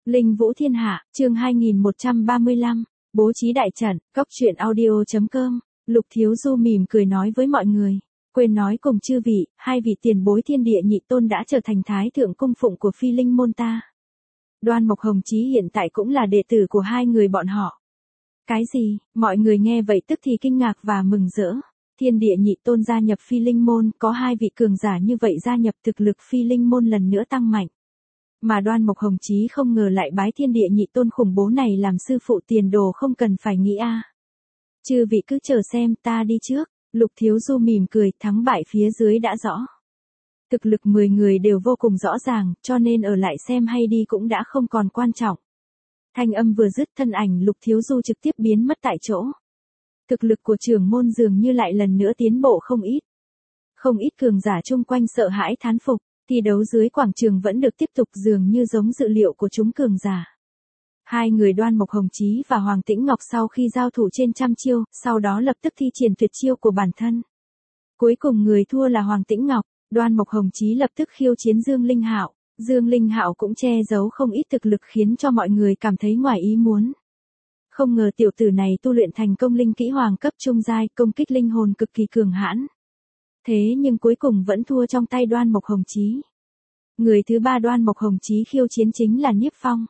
Linh Vũ Thiên Hạ, chương 2135, bố trí đại trận, Cóc truyện audio.com, Lục Thiếu Du mỉm cười nói với mọi người. Quên nói cùng chư vị, hai vị tiền bối thiên địa nhị tôn đã trở thành thái thượng cung phụng của Phi Linh môn ta. Đoan Mộc Hồng Chí hiện tại cũng là đệ tử của hai người bọn họ. Cái gì? Mọi người nghe vậy tức thì kinh ngạc và mừng rỡ. Thiên địa nhị tôn gia nhập Phi Linh môn, có hai vị cường giả như vậy gia nhập, thực lực Phi Linh môn lần nữa tăng mạnh. Mà Đoan Mộc Hồng Chí không ngờ lại bái thiên địa nhị tôn khủng bố này làm sư phụ, tiền đồ không cần phải nghĩ a. Chư vị cứ chờ xem, ta đi trước. Lục Thiếu Du mỉm cười, thắng bại phía dưới đã rõ. Thực lực 10 người đều vô cùng rõ ràng, cho nên ở lại xem hay đi cũng đã không còn quan trọng. Thanh âm vừa dứt, thân ảnh Lục Thiếu Du trực tiếp biến mất tại chỗ. Thực lực của trưởng môn dường như lại lần nữa tiến bộ không ít. Không ít cường giả chung quanh sợ hãi thán phục. Thi đấu dưới quảng trường vẫn được tiếp tục, dường như giống dự liệu của chúng cường giả. Hai người Đoan Mộc Hồng Chí và Hoàng Tĩnh Ngọc sau khi giao thủ trên trăm chiêu, sau đó lập tức thi triển tuyệt chiêu của bản thân. Cuối cùng người thua là Hoàng Tĩnh Ngọc, Đoan Mộc Hồng Chí lập tức khiêu chiến Dương Linh Hạo. Dương Linh Hạo cũng che giấu không ít thực lực khiến cho mọi người cảm thấy ngoài ý muốn. Không ngờ tiểu tử này tu luyện thành công linh kỹ hoàng cấp trung giai, công kích linh hồn cực kỳ cường hãn. Thế nhưng cuối cùng vẫn thua trong tay Đoan Mộc Hồng Chí. Người thứ ba Đoan Mộc Hồng Chí khiêu chiến chính là Niếp Phong.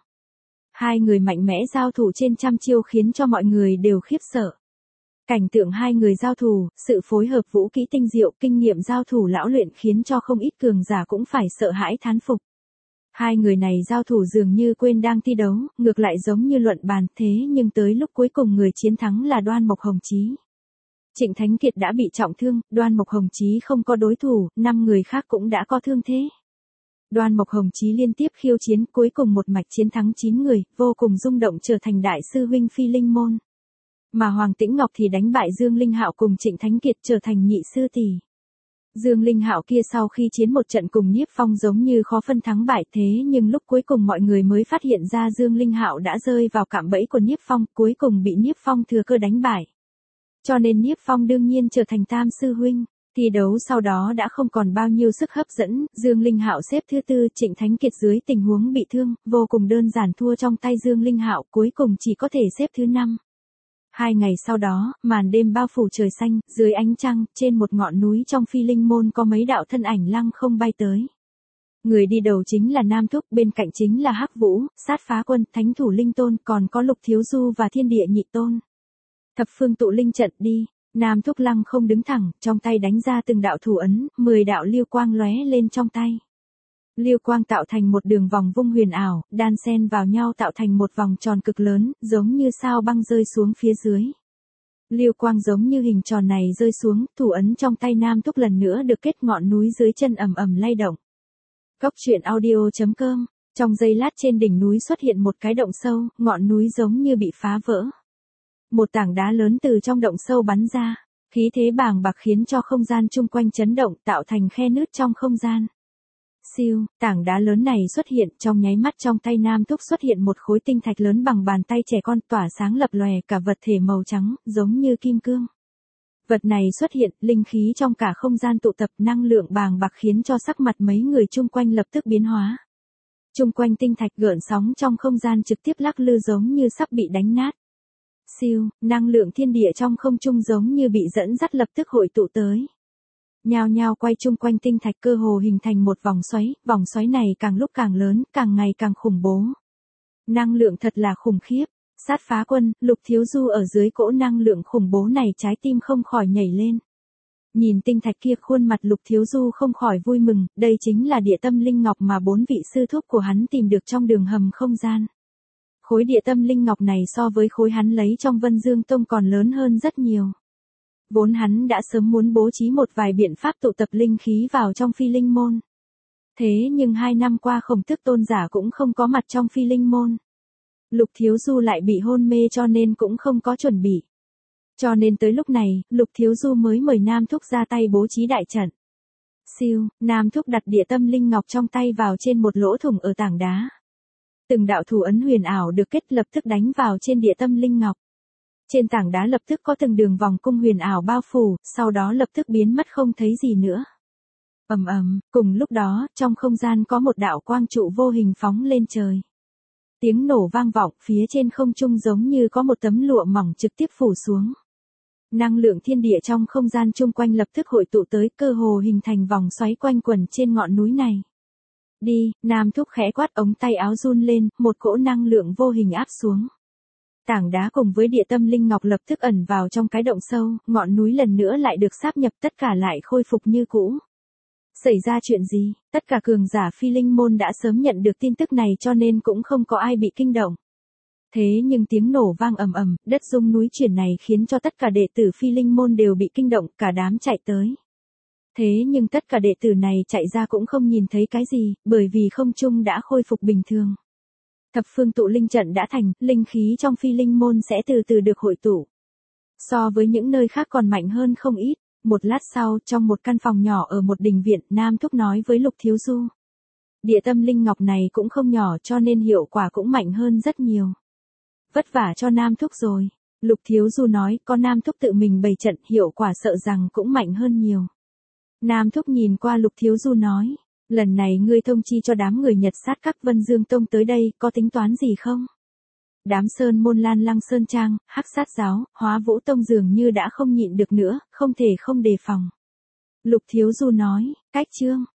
Hai người mạnh mẽ giao thủ trên trăm chiêu khiến cho mọi người đều khiếp sợ. Cảnh tượng hai người giao thủ, sự phối hợp vũ kỹ tinh diệu, kinh nghiệm giao thủ lão luyện khiến cho không ít cường giả cũng phải sợ hãi thán phục. Hai người này giao thủ dường như quên đang thi đấu, ngược lại giống như luận bàn, thế nhưng tới lúc cuối cùng người chiến thắng là Đoan Mộc Hồng Chí. Trịnh Thánh Kiệt đã bị trọng thương, Đoan Mộc Hồng Chí không có đối thủ, 5 người khác cũng đã có thương thế. Đoan Mộc Hồng Chí liên tiếp khiêu chiến, cuối cùng một mạch chiến thắng 9 người, vô cùng rung động, trở thành đại sư huynh Phi Linh môn. Mà Hoàng Tĩnh Ngọc thì đánh bại Dương Linh Hạo cùng Trịnh Thánh Kiệt, trở thành nhị sư tỷ. Dương Linh Hạo kia sau khi chiến một trận cùng Niếp Phong giống như khó phân thắng bại, thế nhưng lúc cuối cùng mọi người mới phát hiện ra Dương Linh Hạo đã rơi vào cạm bẫy của Niếp Phong, cuối cùng bị Niếp Phong thừa cơ đánh bại. Cho nên Niếp Phong đương nhiên trở thành tam sư huynh. Thi đấu sau đó đã không còn bao nhiêu sức hấp dẫn, Dương Linh Hạo xếp thứ tư, Trịnh Thánh Kiệt dưới tình huống bị thương, vô cùng đơn giản thua trong tay Dương Linh Hạo, cuối cùng chỉ có thể xếp thứ 5. 2 ngày sau đó, màn đêm bao phủ trời xanh, dưới ánh trăng, trên một ngọn núi trong Phi Linh môn có mấy đạo thân ảnh lăng không bay tới. Người đi đầu chính là Nam Thúc, bên cạnh chính là Hắc Vũ, Sát Phá Quân, Thánh Thủ Linh Tôn, còn có Lục Thiếu Du và Thiên Địa Nhị Tôn. Thập phương tụ linh trận đi. Nam Thúc lăng không đứng thẳng, trong tay đánh ra từng đạo thủ ấn, 10 đạo lưu quang lóe lên trong tay. Lưu quang tạo thành một đường vòng vung huyền ảo, đan xen vào nhau tạo thành một vòng tròn cực lớn, giống như sao băng rơi xuống phía dưới. Lưu quang giống như hình tròn này rơi xuống, thủ ấn trong tay Nam Thúc lần nữa được kết, ngọn núi dưới chân ầm ầm lay động. Cóc truyện audio.com, trong giây lát trên đỉnh núi xuất hiện một cái động sâu, ngọn núi giống như bị phá vỡ. Một tảng đá lớn từ trong động sâu bắn ra, khí thế bàng bạc khiến cho không gian chung quanh chấn động, tạo thành khe nứt trong không gian. Siêu, tảng đá lớn này xuất hiện, trong nháy mắt trong tay Nam Thúc xuất hiện một khối tinh thạch lớn bằng bàn tay trẻ con, tỏa sáng lập lòe, cả vật thể màu trắng, giống như kim cương. Vật này xuất hiện, linh khí trong cả không gian tụ tập, năng lượng bàng bạc khiến cho sắc mặt mấy người chung quanh lập tức biến hóa. Chung quanh tinh thạch gợn sóng trong không gian trực tiếp lắc lư giống như sắp bị đánh nát. Siêu, năng lượng thiên địa trong không trung giống như bị dẫn dắt lập tức hội tụ tới. Nhao nhao quay chung quanh tinh thạch, cơ hồ hình thành một vòng xoáy này càng lúc càng lớn, càng ngày càng khủng bố. Năng lượng thật là khủng khiếp. Sát Phá Quân, Lục Thiếu Du ở dưới cỗ năng lượng khủng bố này trái tim không khỏi nhảy lên. Nhìn tinh thạch kia, khuôn mặt Lục Thiếu Du không khỏi vui mừng, đây chính là địa tâm linh ngọc mà 4 vị sư thúc của hắn tìm được trong đường hầm không gian. Khối địa tâm linh ngọc này so với khối hắn lấy trong Vân Dương Tông còn lớn hơn rất nhiều. Vốn hắn đã sớm muốn bố trí một vài biện pháp tụ tập linh khí vào trong Phi Linh môn. Thế nhưng 2 năm qua Khổng Tước tôn giả cũng không có mặt trong Phi Linh môn. Lục Thiếu Du lại bị hôn mê cho nên cũng không có chuẩn bị. Cho nên tới lúc này, Lục Thiếu Du mới mời Nam Thúc ra tay bố trí đại trận. Siêu, Nam Thúc đặt địa tâm linh ngọc trong tay vào trên một lỗ thủng ở tảng đá. Từng đạo thủ ấn huyền ảo được kết, lập tức đánh vào trên địa tâm linh ngọc. Trên tảng đá lập tức có từng đường vòng cung huyền ảo bao phủ, sau đó lập tức biến mất không thấy gì nữa. Ầm ầm, cùng lúc đó, trong không gian có một đạo quang trụ vô hình phóng lên trời. Tiếng nổ vang vọng, phía trên không trung giống như có một tấm lụa mỏng trực tiếp phủ xuống. Năng lượng thiên địa trong không gian chung quanh lập tức hội tụ tới, cơ hồ hình thành vòng xoáy quanh quẩn trên ngọn núi này. Đi, Nam Thúc khẽ quát, ống tay áo run lên, một cỗ năng lượng vô hình áp xuống. Tảng đá cùng với địa tâm linh ngọc lập tức ẩn vào trong cái động sâu, ngọn núi lần nữa lại được sáp nhập, tất cả lại khôi phục như cũ. Xảy ra chuyện gì? Tất cả cường giả phi linh môn đã sớm nhận được tin tức này cho nên cũng không có ai bị kinh động. Thế nhưng tiếng nổ vang ầm ầm, đất rung núi chuyển này khiến cho tất cả đệ tử phi linh môn đều bị kinh động, cả đám chạy tới. Thế nhưng tất cả đệ tử này chạy ra cũng không nhìn thấy cái gì, bởi vì không trung đã khôi phục bình thường. Thập phương tụ linh trận đã thành, linh khí trong phi linh môn sẽ từ từ được hội tụ. So với những nơi khác còn mạnh hơn không ít. Một lát sau, trong một căn phòng nhỏ ở một đình viện, Nam Thúc nói với Lục Thiếu Du. Địa tâm linh ngọc này cũng không nhỏ cho nên hiệu quả cũng mạnh hơn rất nhiều. Vất vả cho Nam Thúc rồi. Lục Thiếu Du nói, có Nam Thúc tự mình bày trận, hiệu quả sợ rằng cũng mạnh hơn nhiều. Nam Thúc nhìn qua Lục Thiếu Du nói, lần này ngươi thông chi cho đám người Nhật sát các Vân Dương Tông tới đây, có tính toán gì không? Đám Sơn Môn Lan Lăng Sơn Trang, Hắc Sát Giáo, Hóa Vũ Tông dường như đã không nhịn được nữa, không thể không đề phòng. Lục Thiếu Du nói, cách chương.